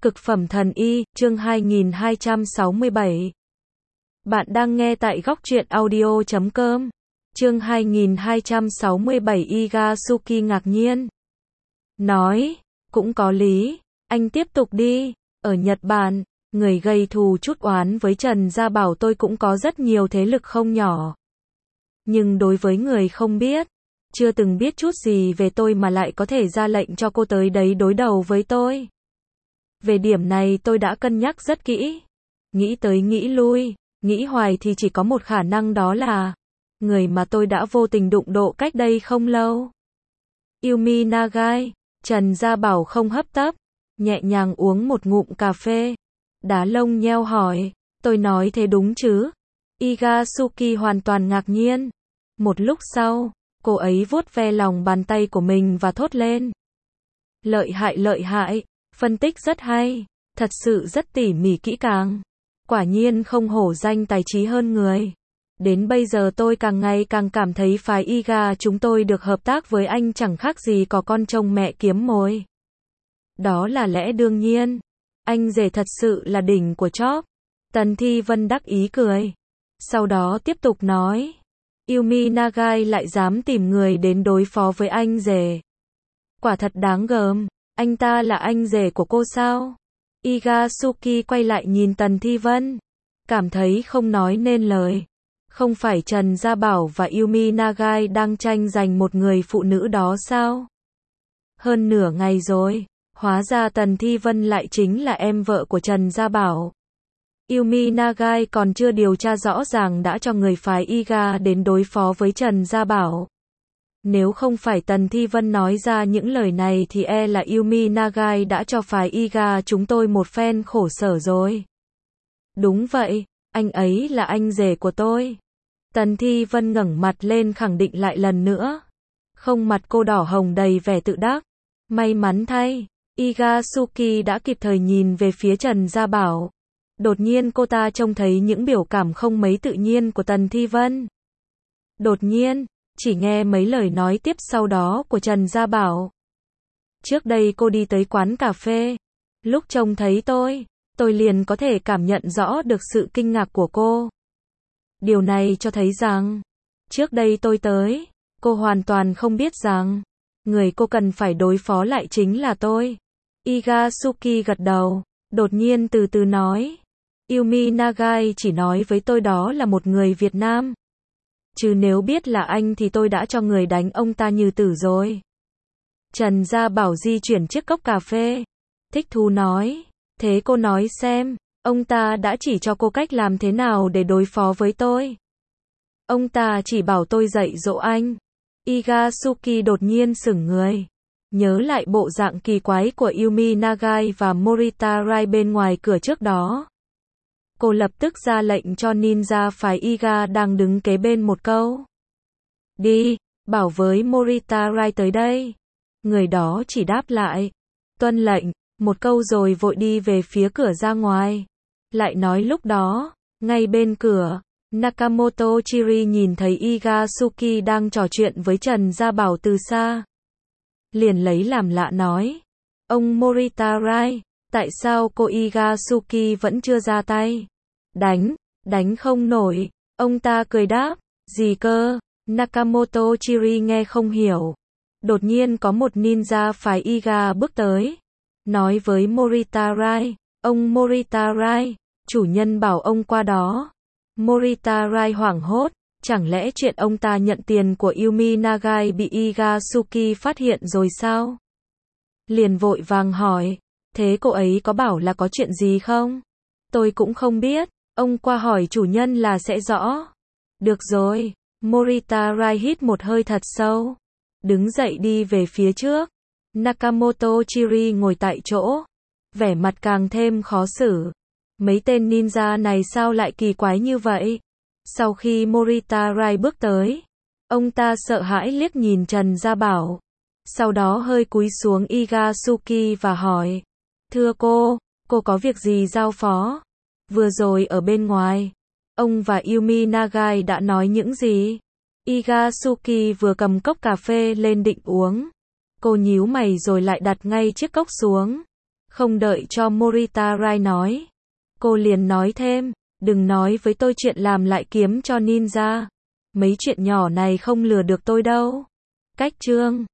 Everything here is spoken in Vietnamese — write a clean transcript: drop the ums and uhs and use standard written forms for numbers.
Cực phẩm thần y, chương 2267. Bạn đang nghe tại góc truyện audio.com. Chương 2267 Igasuki ngạc nhiên. Nói, cũng có lý, anh tiếp tục đi. Ở Nhật Bản, người gây thù chuốc oán với Trần Gia Bảo tôi cũng có rất nhiều thế lực không nhỏ. Nhưng đối với người không biết, chưa từng biết chút gì về tôi mà lại có thể ra lệnh cho cô tới đấy đối đầu với tôi. Về điểm này tôi đã cân nhắc rất kỹ. Nghĩ tới nghĩ lui, nghĩ hoài thì chỉ có một khả năng, đó là người mà tôi đã vô tình đụng độ cách đây không lâu. Yumi Nagai. Trần Gia Bảo không hấp tấp, nhẹ nhàng uống một ngụm cà phê. Đá lông nheo hỏi, tôi nói thế đúng chứ? Igasuki hoàn toàn ngạc nhiên. Một lúc sau, cô ấy vuốt ve lòng bàn tay của mình và thốt lên. Lợi hại, phân tích rất hay, thật sự rất tỉ mỉ kỹ càng. Quả nhiên không hổ danh tài trí hơn người. Đến bây giờ tôi càng ngày càng cảm thấy phái Iga chúng tôi được hợp tác với anh chẳng khác gì có con trông mẹ kiếm mồi. Đó là lẽ đương nhiên. Anh rể thật sự là đỉnh của chóp. Tần Thi Vân đắc ý cười. Sau đó tiếp tục nói. Yumi Nagai lại dám tìm người đến đối phó với anh rể. Quả thật đáng gờm. Anh ta là anh rể của cô sao? Igasuki quay lại nhìn Tần Thi Vân. Cảm thấy không nói nên lời. Không phải Trần Gia Bảo và Yumi Nagai đang tranh giành một người phụ nữ đó sao? Hơn nửa ngày rồi. Hóa ra Tần Thi Vân lại chính là em vợ của Trần Gia Bảo. Yumi Nagai còn chưa điều tra rõ ràng đã cho người phái Iga đến đối phó với Trần Gia Bảo. Nếu không phải Tần Thi Vân nói ra những lời này thì e là Yumi Nagai đã cho phái Iga chúng tôi một phen khổ sở rồi. Đúng vậy, anh ấy là anh rể của tôi. Tần Thi Vân ngẩng mặt lên khẳng định lại lần nữa. Không, mặt cô đỏ hồng đầy vẻ tự đắc. May mắn thay, Igasuki đã kịp thời nhìn về phía Trần Gia Bảo. Đột nhiên cô ta trông thấy những biểu cảm không mấy tự nhiên của Tần Thi Vân. Đột nhiên, chỉ nghe mấy lời nói tiếp sau đó của Trần Gia Bảo. Trước đây cô đi tới quán cà phê. Lúc trông thấy tôi liền có thể cảm nhận rõ được sự kinh ngạc của cô. Điều này cho thấy rằng, trước đây tôi tới, cô hoàn toàn không biết rằng, người cô cần phải đối phó lại chính là tôi. Igasuki gật đầu, đột nhiên từ từ nói. Yumi Nagai chỉ nói với tôi đó là một người Việt Nam. Chứ nếu biết là anh thì tôi đã cho người đánh ông ta như tử rồi. Trần Gia Bảo di chuyển chiếc cốc cà phê. Thích thú nói. Thế cô nói xem, ông ta đã chỉ cho cô cách làm thế nào để đối phó với tôi. Ông ta chỉ bảo tôi dạy dỗ anh. Igasuki đột nhiên sững người. Nhớ lại bộ dạng kỳ quái của Yumi Nagai và Morita Rai bên ngoài cửa trước đó. Cô lập tức ra lệnh cho ninja phái Iga đang đứng kế bên một câu. Đi, bảo với Morita Rai tới đây. Người đó chỉ đáp lại. Tuân lệnh, một câu rồi vội đi về phía cửa ra ngoài. Lại nói lúc đó, ngay bên cửa, Nakamoto Chiri nhìn thấy Igasuki đang trò chuyện với Trần Gia Bảo từ xa. Liền lấy làm lạ nói. Ông Morita Rai, tại sao cô Igasuki vẫn chưa ra tay? Đánh không nổi. Ông ta cười đáp. Gì cơ? Nakamoto Chiri nghe không hiểu. Đột nhiên có một ninja phái Iga bước tới. Nói với Morita Rai. Ông Morita Rai, chủ nhân bảo ông qua đó. Morita Rai hoảng hốt. Chẳng lẽ chuyện ông ta nhận tiền của Yumi Nagai bị Igasuki phát hiện rồi sao? Liền vội vàng hỏi. Thế cô ấy có bảo là có chuyện gì không? Tôi cũng không biết. Ông qua hỏi chủ nhân là sẽ rõ. Được rồi. Morita Rai hít một hơi thật sâu. Đứng dậy đi về phía trước. Nakamoto Chiri ngồi tại chỗ. Vẻ mặt càng thêm khó xử. Mấy tên ninja này sao lại kỳ quái như vậy? Sau khi Morita Rai bước tới, ông ta sợ hãi liếc nhìn Trần Gia Bảo. Sau đó hơi cúi xuống Igasuki và hỏi. Thưa cô có việc gì giao phó? Vừa rồi ở bên ngoài, ông và Yumi Nagai đã nói những gì? Igasuki vừa cầm cốc cà phê lên định uống. Cô nhíu mày rồi lại đặt ngay chiếc cốc xuống. Không đợi cho Morita Rai nói, cô liền nói thêm, đừng nói với tôi chuyện làm lại kiếm cho ninja. Mấy chuyện nhỏ này không lừa được tôi đâu. Cách chương